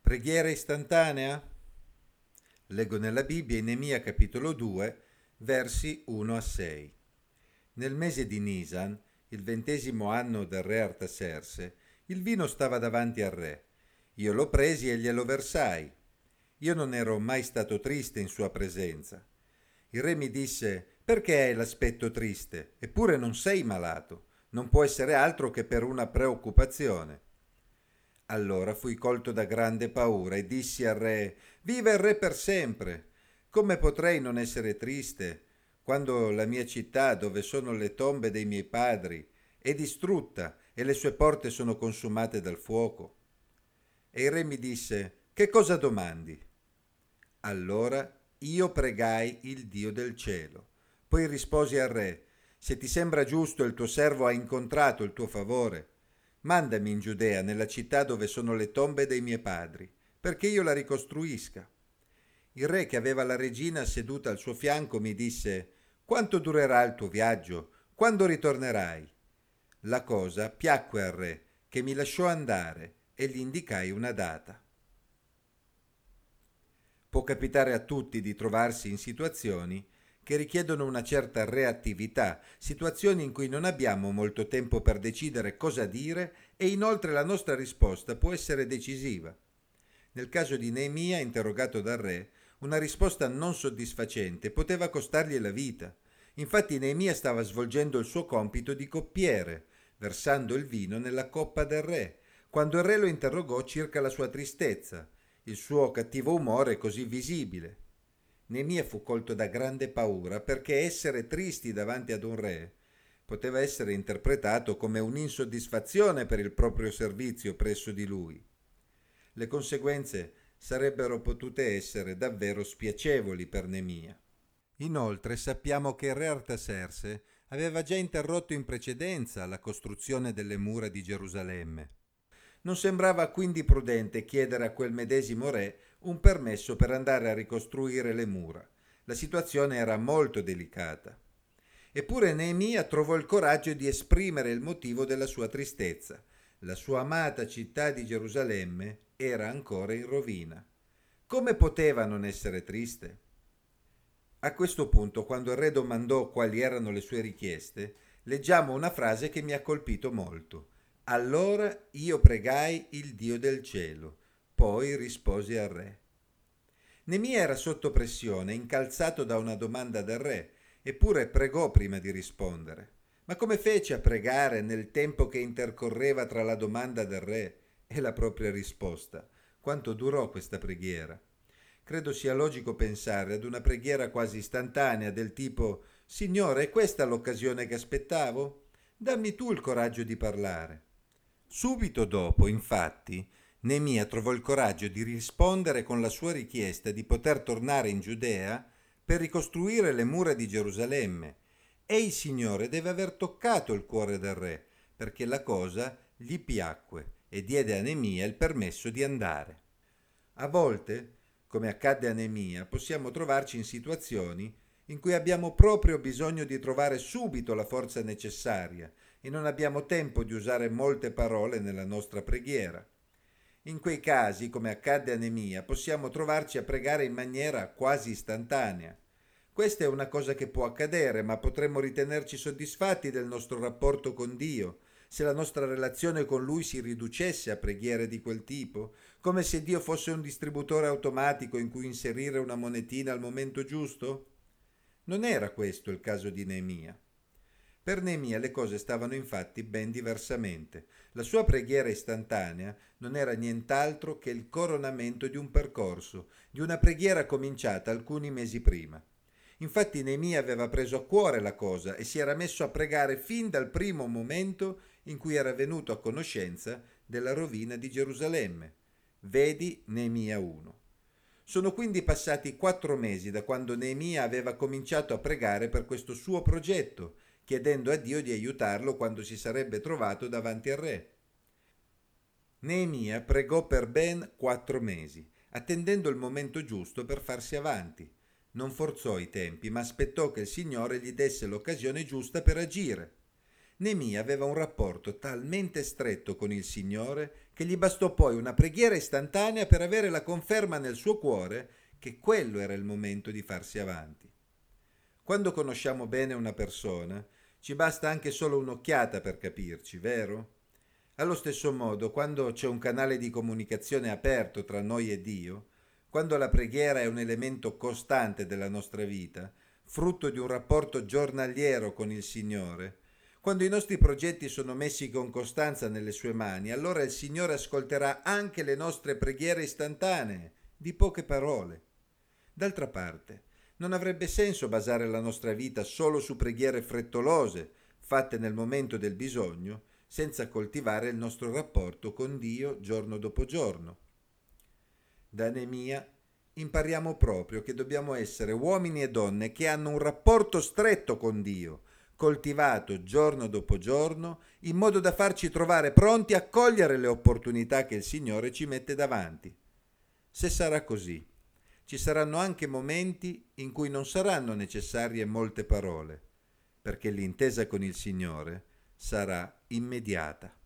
Preghiera istantanea? Leggo nella Bibbia in Neemia capitolo 2, versi 1 a 6. Nel mese di Nisan, il 20° anno del re Artaserse, il vino stava davanti al re. Io lo presi e glielo versai. Io non ero mai stato triste in sua presenza. Il re mi disse: perché hai l'aspetto triste? Eppure non sei malato. Non può essere altro che per una preoccupazione. Allora fui colto da grande paura e dissi al re: viva il re per sempre! Come potrei non essere triste quando la mia città, dove sono le tombe dei miei padri, è distrutta e le sue porte sono consumate dal fuoco? E il re mi disse: che cosa domandi? Allora io pregai il Dio del cielo. Poi risposi al re: se ti sembra giusto, il tuo servo ha incontrato il tuo favore. Mandami in Giudea, nella città dove sono le tombe dei miei padri, perché io la ricostruisca. Il re, che aveva la regina seduta al suo fianco, mi disse: quanto durerà il tuo viaggio? Quando ritornerai? La cosa piacque al re, che mi lasciò andare, e gli indicai una data. Può capitare a tutti di trovarsi in situazioni che richiedono una certa reattività, situazioni in cui non abbiamo molto tempo per decidere cosa dire e inoltre la nostra risposta può essere decisiva. Nel caso di Neemia, interrogato dal re, una risposta non soddisfacente poteva costargli la vita. Infatti Neemia stava svolgendo il suo compito di coppiere, versando il vino nella coppa del re, quando il re lo interrogò circa la sua tristezza. Il suo cattivo umore così visibile. Neemia fu colto da grande paura perché essere tristi davanti ad un re poteva essere interpretato come un'insoddisfazione per il proprio servizio presso di lui. Le conseguenze sarebbero potute essere davvero spiacevoli per Neemia. Inoltre sappiamo che il re Artaserse aveva già interrotto in precedenza la costruzione delle mura di Gerusalemme. Non sembrava quindi prudente chiedere a quel medesimo re un permesso per andare a ricostruire le mura. La situazione era molto delicata. Eppure Neemia trovò il coraggio di esprimere il motivo della sua tristezza. La sua amata città di Gerusalemme era ancora in rovina. Come poteva non essere triste? A questo punto, quando il re domandò quali erano le sue richieste, leggiamo una frase che mi ha colpito molto. Allora io pregai il Dio del cielo, poi risposi al re. Nemia era sotto pressione, incalzato da una domanda del re, eppure pregò prima di rispondere. Ma come fece a pregare nel tempo che intercorreva tra la domanda del re e la propria risposta? Quanto durò questa preghiera? Credo sia logico pensare ad una preghiera quasi istantanea del tipo: Signore, è questa l'occasione che aspettavo? Dammi tu il coraggio di parlare. Subito dopo, infatti, Neemia trovò il coraggio di rispondere con la sua richiesta di poter tornare in Giudea per ricostruire le mura di Gerusalemme. E il Signore deve aver toccato il cuore del re, perché la cosa gli piacque e diede a Neemia il permesso di andare. A volte, come accadde a Neemia, possiamo trovarci in situazioni in cui abbiamo proprio bisogno di trovare subito la forza necessaria e non abbiamo tempo di usare molte parole nella nostra preghiera. In quei casi, come accadde a Neemia, possiamo trovarci a pregare in maniera quasi istantanea. Questa è una cosa che può accadere, ma potremmo ritenerci soddisfatti del nostro rapporto con Dio se la nostra relazione con Lui si riducesse a preghiere di quel tipo, come se Dio fosse un distributore automatico in cui inserire una monetina al momento giusto? Non era questo il caso di Neemia. Per Neemia le cose stavano infatti ben diversamente. La sua preghiera istantanea non era nient'altro che il coronamento di un percorso, di una preghiera cominciata alcuni mesi prima. Infatti Neemia aveva preso a cuore la cosa e si era messo a pregare fin dal primo momento in cui era venuto a conoscenza della rovina di Gerusalemme. Vedi Neemia 1. Sono quindi passati 4 mesi da quando Neemia aveva cominciato a pregare per questo suo progetto, chiedendo a Dio di aiutarlo quando si sarebbe trovato davanti al re. Neemia pregò per ben 4 mesi, attendendo il momento giusto per farsi avanti. Non forzò i tempi, ma aspettò che il Signore gli desse l'occasione giusta per agire. Nemia aveva un rapporto talmente stretto con il Signore che gli bastò poi una preghiera istantanea per avere la conferma nel suo cuore che quello era il momento di farsi avanti. Quando conosciamo bene una persona, ci basta anche solo un'occhiata per capirci, vero? Allo stesso modo, quando c'è un canale di comunicazione aperto tra noi e Dio, quando la preghiera è un elemento costante della nostra vita, frutto di un rapporto giornaliero con il Signore, quando i nostri progetti sono messi con costanza nelle sue mani, allora il Signore ascolterà anche le nostre preghiere istantanee, di poche parole. D'altra parte, non avrebbe senso basare la nostra vita solo su preghiere frettolose, fatte nel momento del bisogno, senza coltivare il nostro rapporto con Dio giorno dopo giorno. Da Nemia impariamo proprio che dobbiamo essere uomini e donne che hanno un rapporto stretto con Dio, coltivato giorno dopo giorno, in modo da farci trovare pronti a cogliere le opportunità che il Signore ci mette davanti. Se sarà così, ci saranno anche momenti in cui non saranno necessarie molte parole, perché l'intesa con il Signore sarà immediata.